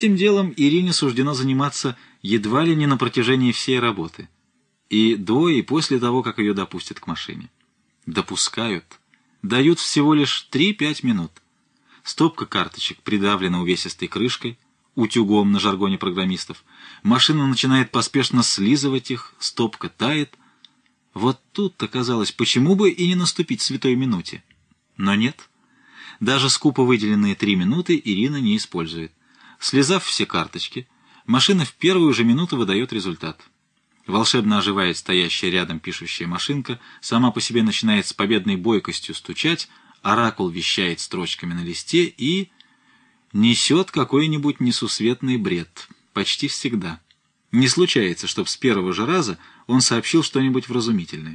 Этим делом Ирине суждено заниматься едва ли не на протяжении всей работы. И до, и после того, как ее допустят к машине. Допускают. Дают всего лишь 3-5 минут. Стопка карточек придавлена увесистой крышкой, утюгом на жаргоне программистов. Машина начинает поспешно слизывать их, стопка тает. Вот тут-то казалось, почему бы и не наступить святой минуте. Но нет. Даже скупо выделенные 3 минуты Ирина не использует. Слезав все карточки, машина в первую же минуту выдает результат. Волшебно оживает стоящая рядом пишущая машинка, сама по себе начинает с победной бойкостью стучать, оракул вещает строчками на листе и несет какой-нибудь несусветный бред. Почти всегда. Не случается, чтобы с первого же раза он сообщил что-нибудь вразумительное.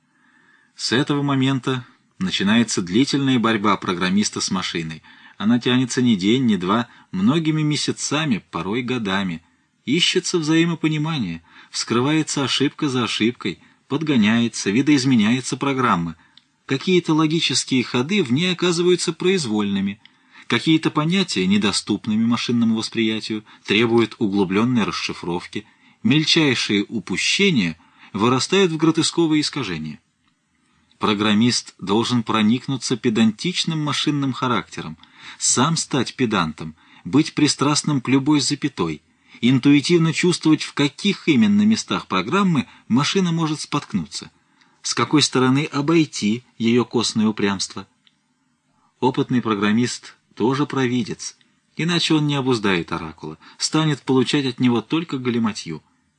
С этого момента начинается длительная борьба программиста с машиной. Она тянется не день, не два, многими месяцами, порой годами. Ищется взаимопонимание, вскрывается ошибка за ошибкой, подгоняется, видоизменяется программа. Какие-то логические ходы в ней оказываются произвольными, какие-то понятия, недоступными машинному восприятию, требуют углубленной расшифровки, мельчайшие упущения вырастают в гротесковые искажения. Программист должен проникнуться педантичным машинным характером, сам стать педантом, быть пристрастным к любой запятой, интуитивно чувствовать, в каких именно местах программы машина может споткнуться, с какой стороны обойти ее костное упрямство. Опытный программист тоже провидец, иначе он не обуздает оракула, станет получать от него только галиматью.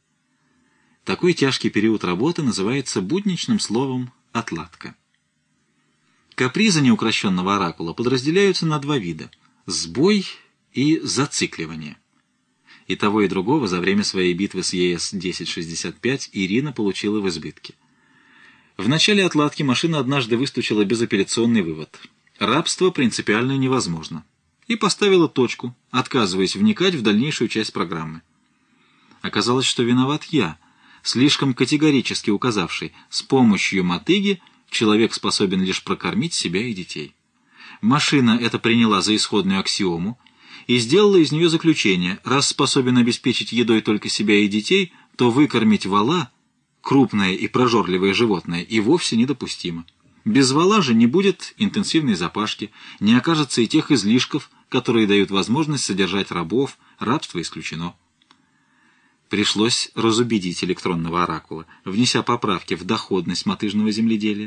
Такой тяжкий период работы называется будничным словом «отладка». Капризы неукрощенного оракула подразделяются на 2 вида – сбой и зацикливание. И того, и другого за время своей битвы с ЕС-1065 Ирина получила в избытке. В начале отладки машина однажды выстучила безапелляционный вывод – рабство принципиально невозможно, и поставила точку, отказываясь вникать в дальнейшую часть программы. Оказалось, что виноват я, слишком категорически указавший, с помощью мотыги человек способен лишь прокормить себя и детей. Машина это приняла за исходную аксиому и сделала из нее заключение: раз способен обеспечить едой только себя и детей, то выкормить вола, крупное и прожорливое животное, и вовсе недопустимо. Без вола же не будет интенсивной запашки, не окажется и тех излишков, которые дают возможность содержать рабов, рабство исключено. Пришлось разубедить электронного оракула, внеся поправки в доходность мотыжного земледелия.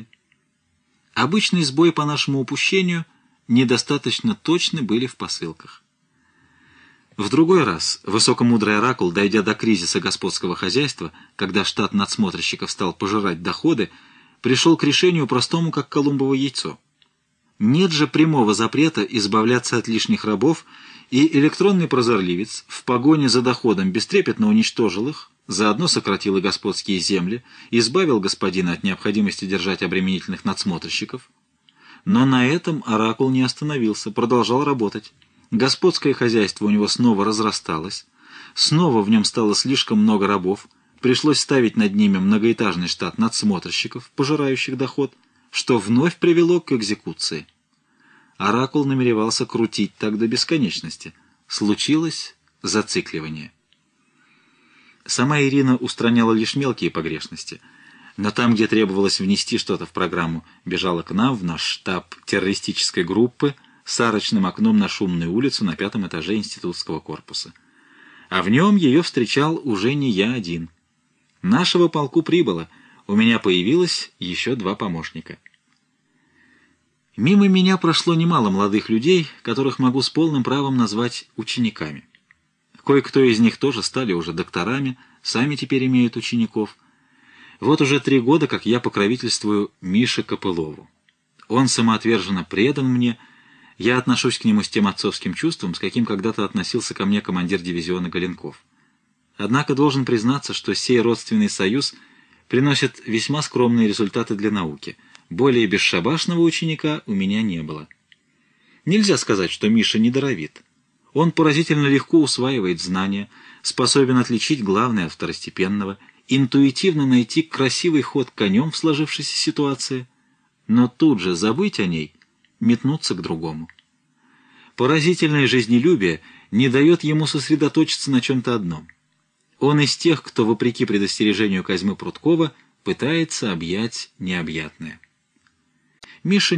Обычный сбой по нашему упущению недостаточно точны были в посылках. В другой раз высокомудрый оракул, дойдя до кризиса господского хозяйства, когда штат надсмотрщиков стал пожирать доходы, пришел к решению простому, как Колумбово яйцо. Нет же прямого запрета избавляться от лишних рабов, и электронный прозорливец в погоне за доходом бестрепетно уничтожил их, заодно сократил и господские земли, избавил господина от необходимости держать обременительных надсмотрщиков. Но на этом оракул не остановился, продолжал работать. Господское хозяйство у него снова разрасталось, снова в нем стало слишком много рабов, пришлось ставить над ними многоэтажный штат надсмотрщиков, пожирающих доход, что вновь привело к экзекуции. Оракул намеревался крутить так до бесконечности. Случилось зацикливание. Сама Ирина устраняла лишь мелкие погрешности, но там, где требовалось внести что-то в программу, бежала к нам в наш штаб террористической группы с арочным окном на шумную улицу на 5-м этаже институтского корпуса. А в нем ее встречал уже не я один. Нашего полку прибыло, у меня появилось еще 2 помощника. Мимо меня прошло немало молодых людей, которых могу с полным правом назвать учениками. Кое-кто из них тоже стали уже докторами, сами теперь имеют учеников. Вот уже 3 года, как я покровительствую Мише Копылову. Он самоотверженно предан мне, я отношусь к нему с тем отцовским чувством, с каким когда-то относился ко мне командир дивизиона Голенков. Однако должен признаться, что сей родственный союз приносит весьма скромные результаты для науки. Более бесшабашного ученика у меня не было. Нельзя сказать, что Миша недоровит. Он поразительно легко усваивает знания, способен отличить главное от второстепенного, интуитивно найти красивый ход конем в сложившейся ситуации, но тут же забыть о ней, метнуться к другому. Поразительное жизнелюбие не дает ему сосредоточиться на чем-то одном. Он из тех, кто, вопреки предостережению Козьмы Прудкова, пытается объять необъятное. Миша